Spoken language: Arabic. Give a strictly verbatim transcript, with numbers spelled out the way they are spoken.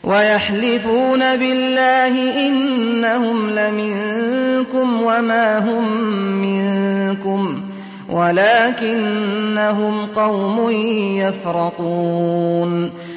وَيَحْلِفُونَ بِاللَّهِ إِنَّهُمْ لَمِنكُمْ وَمَا هُم مِّنكُمْ وَلَٰكِنَّهُمْ قَوْمٌ يَفْرَقُونَ